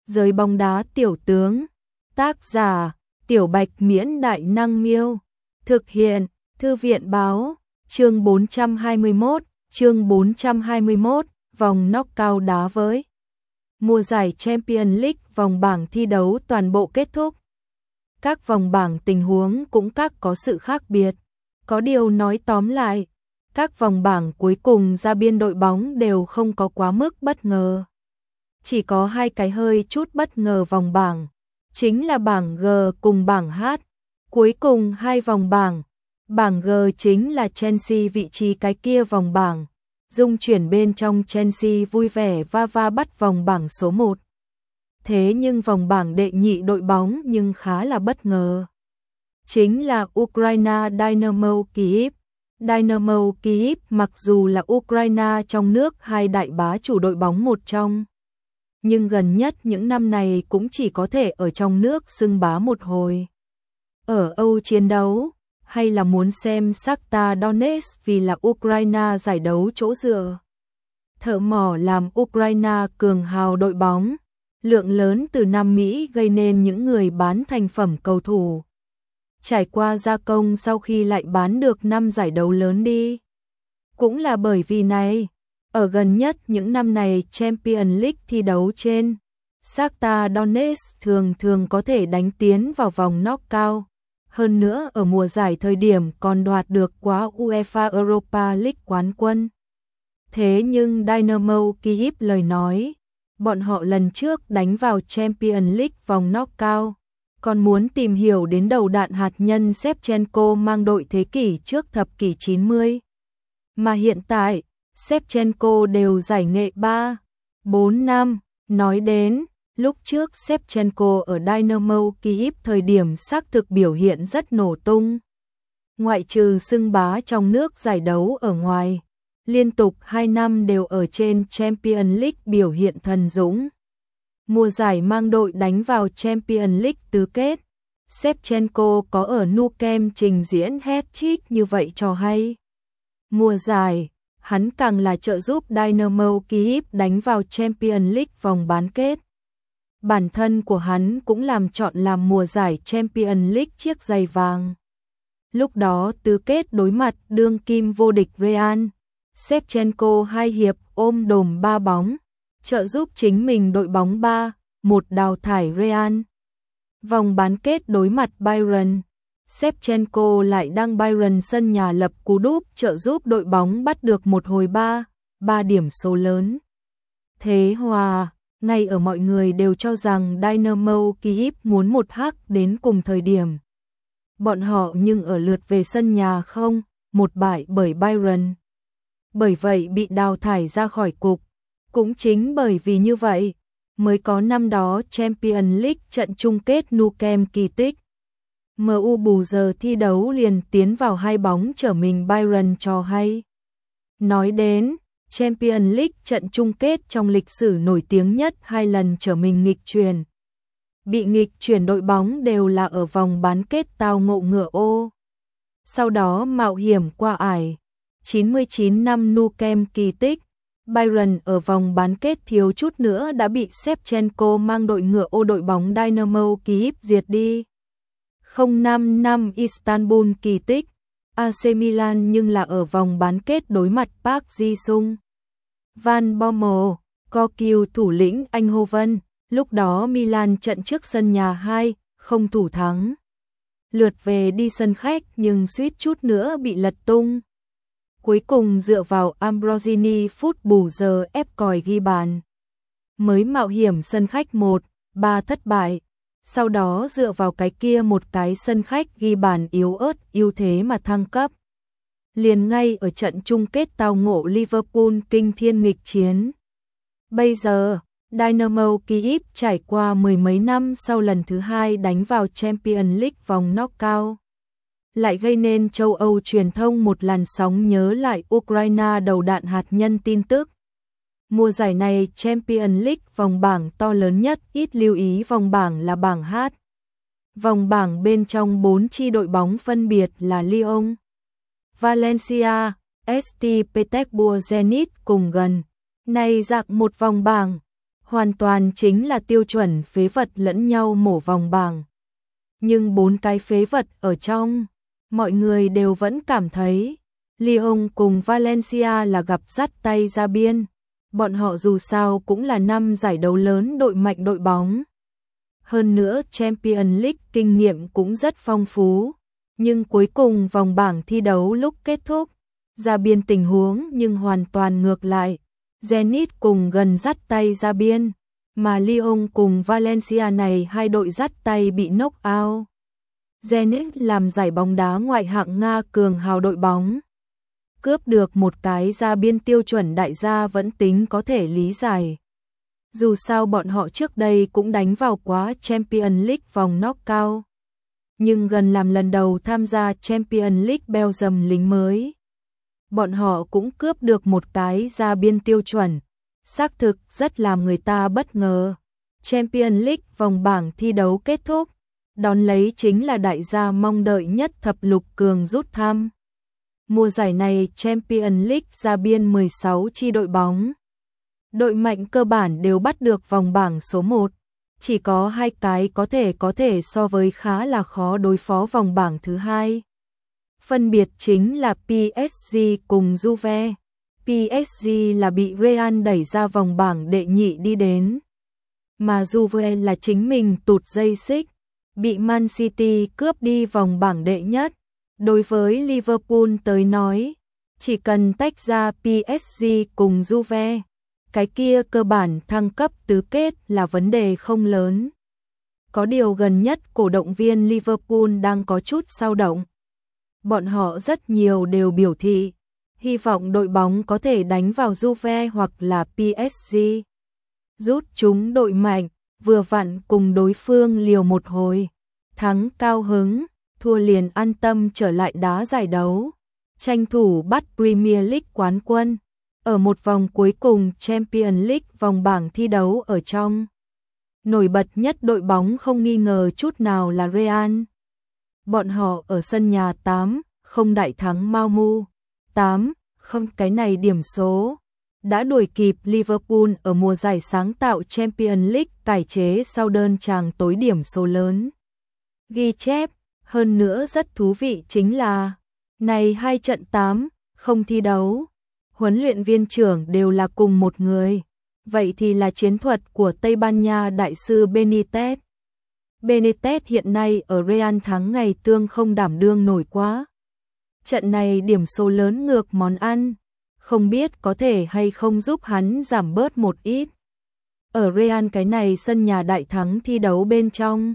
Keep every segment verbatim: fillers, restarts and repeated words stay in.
Giới bóng đá tiểu tướng. Tác giả: Tiểu Bạch Miễn Đại Năng Miêu. Thực hiện: Thư viện Báo. Chương bốn trăm hai mươi mốt, chương bốn trăm hai mươi mốt, vòng knock-out đá với. Mùa giải Champions League vòng bảng thi đấu toàn bộ kết thúc. Các vòng bảng tình huống cũng các có sự khác biệt. Có điều nói tóm lại, các vòng bảng cuối cùng ra biên đội bóng đều không có quá mức bất ngờ. Chỉ có hai cái hơi chút bất ngờ vòng bảng, chính là bảng G cùng bảng H. Cuối cùng hai vòng bảng, bảng G chính là Chelsea vị trí cái kia vòng bảng. Dung chuyển bên trong Chelsea vui vẻ va va bắt vòng bảng số một. Thế nhưng vòng bảng đệ nhị đội bóng nhưng khá là bất ngờ. Chính là Ukraine Dynamo Kyiv. Dynamo Kyiv mặc dù là Ukraine trong nước hai đại bá chủ đội bóng một trong, nhưng gần nhất những năm này cũng chỉ có thể ở trong nước xưng bá một hồi. Ở Âu chiến đấu, hay là muốn xem Shakhtar Donetsk vì là Ukraine giải đấu chỗ dựa. Thợ mỏ làm Ukraine cường hào đội bóng, lượng lớn từ Nam Mỹ gây nên những người bán thành phẩm cầu thủ. Trải qua gia công sau khi lại bán được năm giải đấu lớn đi. Cũng là bởi vì này, ở gần nhất những năm này Champions League thi đấu trên, Shakhtar Donetsk thường thường có thể đánh tiến vào vòng knock-out. Hơn nữa ở mùa giải thời điểm còn đoạt được quá UEFA Europa League quán quân. Thế nhưng Dynamo Kyiv lời nói, bọn họ lần trước đánh vào Champions League vòng knock-out, còn muốn tìm hiểu đến đầu đạn hạt nhân Shevchenko mang đội thế kỷ trước thập kỷ chín mươi. Mà hiện tại, Shevchenko đều giải nghệ ba, bốn năm, nói đến, lúc trước Shevchenko ở Dynamo Kyiv thời điểm xác thực biểu hiện rất nổ tung. Ngoại trừ xưng bá trong nước giải đấu ở ngoài, liên tục hai năm đều ở trên Champions League biểu hiện thần dũng. Mùa giải mang đội đánh vào Champions League tứ kết, Shevchenko có ở Nou Camp trình diễn hat-trick như vậy cho hay. Mùa giải, hắn càng là trợ giúp Dynamo Kyiv đánh vào Champions League vòng bán kết. Bản thân của hắn cũng làm chọn làm mùa giải Champions League chiếc giày vàng. Lúc đó tứ kết đối mặt đương kim vô địch Real, Shevchenko hai hiệp ôm đồm ba bóng, trợ giúp chính mình đội bóng ba một đào thải Real. Vòng bán kết đối mặt Bayern, Shevchenko lại đăng Bayern sân nhà lập cú đúp trợ giúp đội bóng bắt được một hồi ba, ba điểm số lớn. Thế hòa, ngay ở mọi người đều cho rằng Dynamo Kyiv muốn một hắc đến cùng thời điểm. Bọn họ nhưng ở lượt về sân nhà không, một bại bởi Bayern. Bởi vậy bị đào thải ra khỏi cục. Cũng chính bởi vì như vậy, mới có năm đó Champions League trận chung kết Nou Camp kỳ tích. em u bù giờ thi đấu liền tiến vào hai bóng trở mình Bayern cho hay. Nói đến, Champions League trận chung kết trong lịch sử nổi tiếng nhất hai lần trở mình nghịch chuyển. Bị nghịch chuyển đội bóng đều là ở vòng bán kết tao ngộ ngựa ô. Sau đó mạo hiểm qua ải. chín mươi chín năm Nou Camp kỳ tích, Bayern ở vòng bán kết thiếu chút nữa đã bị Shevchenko mang đội ngựa ô đội bóng Dynamo Kyiv diệt đi. không năm năm Istanbul kỳ tích, a xê Milan nhưng là ở vòng bán kết đối mặt Park Ji-sung. Van Bommel, có cựu thủ lĩnh Eindhoven, lúc đó Milan trận trước sân nhà hai không thủ thắng. Lượt về đi sân khách nhưng suýt chút nữa bị lật tung. Cuối cùng dựa vào Ambrosini phút bù giờ ép còi ghi bàn. Mới mạo hiểm sân khách một ba thất bại. Sau đó dựa vào cái kia một cái sân khách ghi bàn yếu ớt ưu thế mà thăng cấp. Liền ngay ở trận chung kết tao ngộ Liverpool kinh thiên nghịch chiến. Bây giờ, Dynamo Kyiv trải qua mười mấy năm sau lần thứ hai đánh vào Champions League vòng knock-out. Lại gây nên châu Âu truyền thông một làn sóng nhớ lại Ukraine đầu đạn hạt nhân tin tức. Mùa giải này Champions League vòng bảng to lớn nhất, ít lưu ý vòng bảng là bảng H. Vòng bảng bên trong bốn chi đội bóng phân biệt là Lyon, Valencia, ét tê Petersburg Zenit cùng gần. Này dạng một vòng bảng, hoàn toàn chính là tiêu chuẩn phế vật lẫn nhau mổ vòng bảng. Nhưng bốn cái phế vật ở trong, mọi người đều vẫn cảm thấy Lyon cùng Valencia là gặp dắt tay ra biên. Bọn họ dù sao cũng là năm giải đấu lớn đội mạnh đội bóng. Hơn nữa Champions League kinh nghiệm cũng rất phong phú. Nhưng cuối cùng vòng bảng thi đấu lúc kết thúc, ra biên tình huống nhưng hoàn toàn ngược lại. Zenit cùng gần dắt tay ra biên, mà Lyon cùng Valencia này hai đội dắt tay bị knock out. Zenit làm giải bóng đá ngoại hạng Nga cường hào đội bóng. Cướp được một cái ra biên tiêu chuẩn đại gia vẫn tính có thể lý giải. Dù sao bọn họ trước đây cũng đánh vào quá Champions League vòng knockout. Nhưng gần làm lần đầu tham gia Champions League Belgium lính mới. Bọn họ cũng cướp được một cái ra biên tiêu chuẩn. Xác thực rất làm người ta bất ngờ. Champions League vòng bảng thi đấu kết thúc. Đón lấy chính là đại gia mong đợi nhất thập lục cường rút thăm. Mùa giải này Champions League ra biên mười sáu chi đội bóng. Đội mạnh cơ bản đều bắt được vòng bảng số một. Chỉ có hai cái có thể có thể so với khá là khó đối phó vòng bảng thứ hai. Phân biệt chính là pê ét giê cùng Juve. pê ét giê là bị Real đẩy ra vòng bảng đệ nhị đi đến. Mà Juve là chính mình tụt dây xích, bị Man City cướp đi vòng bảng đệ nhất. Đối với Liverpool tới nói, chỉ cần tách ra pê ét giê cùng Juve, cái kia cơ bản thăng cấp tứ kết là vấn đề không lớn. Có điều gần nhất cổ động viên Liverpool đang có chút dao động. Bọn họ rất nhiều đều biểu thị, hy vọng đội bóng có thể đánh vào Juve hoặc là pê ét giê. Rút chúng đội mạnh, vừa vặn cùng đối phương liều một hồi. Thắng cao hứng, thua liền an tâm trở lại đá giải đấu. Tranh thủ bắt Premier League quán quân. Ở một vòng cuối cùng Champions League vòng bảng thi đấu ở trong. Nổi bật nhất đội bóng không nghi ngờ chút nào là Real. Bọn họ ở sân nhà tám không đại thắng Malmö. tám không cái này điểm số. Đã đuổi kịp Liverpool ở mùa giải sáng tạo Champions League cải chế sau đơn tràng tối điểm số lớn. Ghi chép, hơn nữa rất thú vị chính là, này hai trận tám không thi đấu. Huấn luyện viên trưởng đều là cùng một người. Vậy thì là chiến thuật của Tây Ban Nha đại sư Benitez. Benitez hiện nay ở Real thắng ngày tương không đảm đương nổi quá. Trận này điểm số lớn ngược món ăn. Không biết có thể hay không giúp hắn giảm bớt một ít. Ở Real cái này sân nhà đại thắng thi đấu bên trong.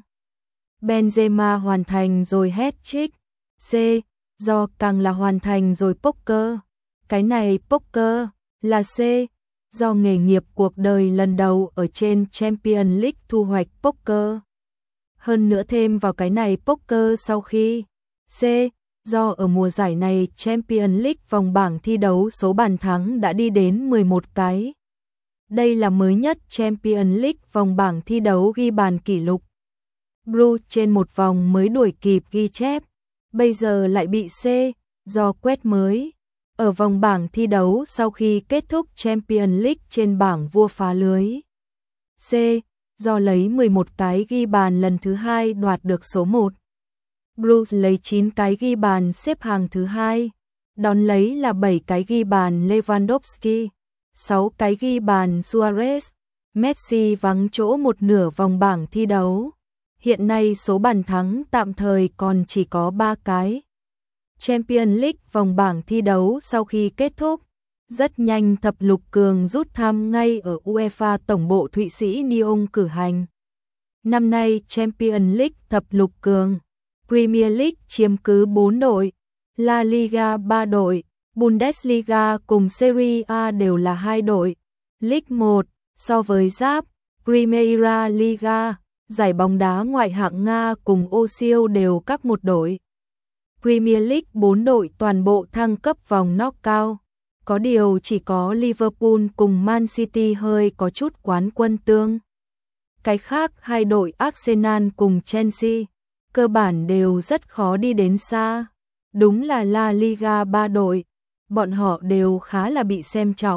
Benzema hoàn thành rồi hat-trick. C. Do càng là hoàn thành rồi poker. Cái này poker là C. Do nghề nghiệp cuộc đời lần đầu ở trên Champions League thu hoạch poker. Hơn nữa thêm vào cái này poker sau khi C. Do ở mùa giải này Champions League vòng bảng thi đấu số bàn thắng đã đi đến mười một cái. Đây là mới nhất Champions League vòng bảng thi đấu ghi bàn kỷ lục. Blue trên một vòng mới đuổi kịp ghi chép. Bây giờ lại bị C. Do quét mới. Ở vòng bảng thi đấu sau khi kết thúc Champions League trên bảng vua phá lưới. C. Do lấy mười một cái ghi bàn lần thứ hai đoạt được số một. Blues lấy chín cái ghi bàn xếp hàng thứ hai. Đón lấy là bảy cái ghi bàn Lewandowski, sáu cái ghi bàn Suarez. Messi vắng chỗ một nửa vòng bảng thi đấu. Hiện nay số bàn thắng tạm thời còn chỉ có ba cái. Champions League vòng bảng thi đấu sau khi kết thúc, rất nhanh thập lục cường rút thăm ngay ở UEFA tổng bộ Thụy Sĩ Nyon cử hành. Năm nay Champions League thập lục cường, Premier League chiếm cứ bốn đội, La Liga ba đội, Bundesliga cùng Serie A đều là hai đội. League một, so với giáp, Primera Liga, giải bóng đá ngoại hạng Nga cùng ô siêu đều các một đội. Premier League bốn đội toàn bộ thăng cấp vòng knockout. Có điều chỉ có Liverpool cùng Man City hơi có chút quán quân tương. Cái khác hai đội Arsenal cùng Chelsea, cơ bản đều rất khó đi đến xa. Đúng là La Liga ba đội, bọn họ đều khá là bị xem trọng.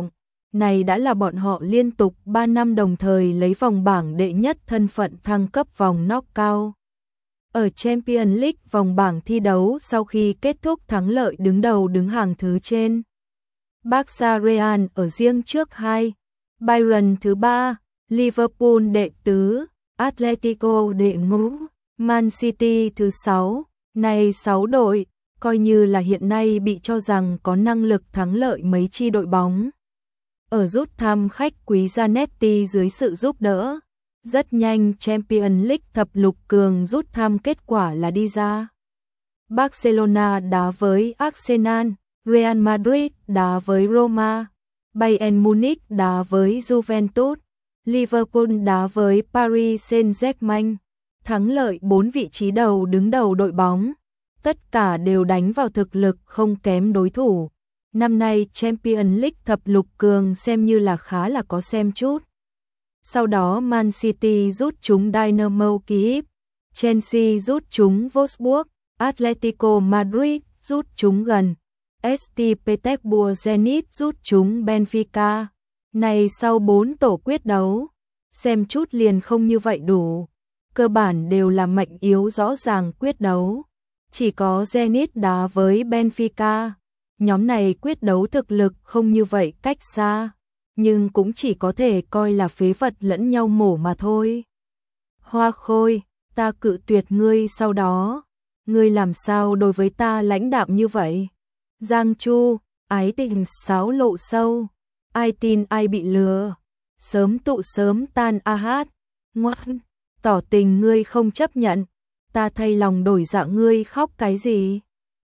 Này đã là bọn họ liên tục ba năm đồng thời lấy vòng bảng đệ nhất thân phận thăng cấp vòng knockout. Ở Champions League vòng bảng thi đấu sau khi kết thúc thắng lợi đứng đầu đứng hàng thứ trên. Barca Real ở riêng trước hai, Bayern thứ ba, Liverpool đệ tứ, Atletico đệ ngũ, Man City thứ sáu. Này sáu đội, coi như là hiện nay bị cho rằng có năng lực thắng lợi mấy chi đội bóng. Ở rút thăm khách quý Zanetti dưới sự giúp đỡ, rất nhanh Champions League thập lục cường rút thăm kết quả là đi ra. Barcelona đá với Arsenal, Real Madrid đá với Roma, Bayern Munich đá với Juventus, Liverpool đá với Paris Saint-Germain. Thắng lợi bốn vị trí đầu đứng đầu đội bóng, tất cả đều đánh vào thực lực không kém đối thủ. Năm nay Champions League thập lục cường xem như là khá là có xem chút. Sau đó Man City rút chúng Dynamo Kyiv, Chelsea rút chúng Wolfsburg, Atletico Madrid rút chúng gần, ét tê Petersburg Zenit rút chúng Benfica. Này sau bốn tổ quyết đấu, xem chút liền không như vậy đủ. Cơ bản đều là mạnh yếu rõ ràng quyết đấu. Chỉ có Zenit đá với Benfica. Nhóm này quyết đấu thực lực không như vậy cách xa, nhưng cũng chỉ có thể coi là phế vật lẫn nhau mổ mà thôi. Hoa Khôi, ta cự tuyệt ngươi sau đó. Ngươi làm sao đối với ta lãnh đạm như vậy? Giang Chu, ái tình sáo lộ sâu. Ai tin ai bị lừa. Sớm tụ sớm tan a hát. Ngoan, tỏ tình ngươi không chấp nhận. Ta thay lòng đổi dạ ngươi khóc cái gì?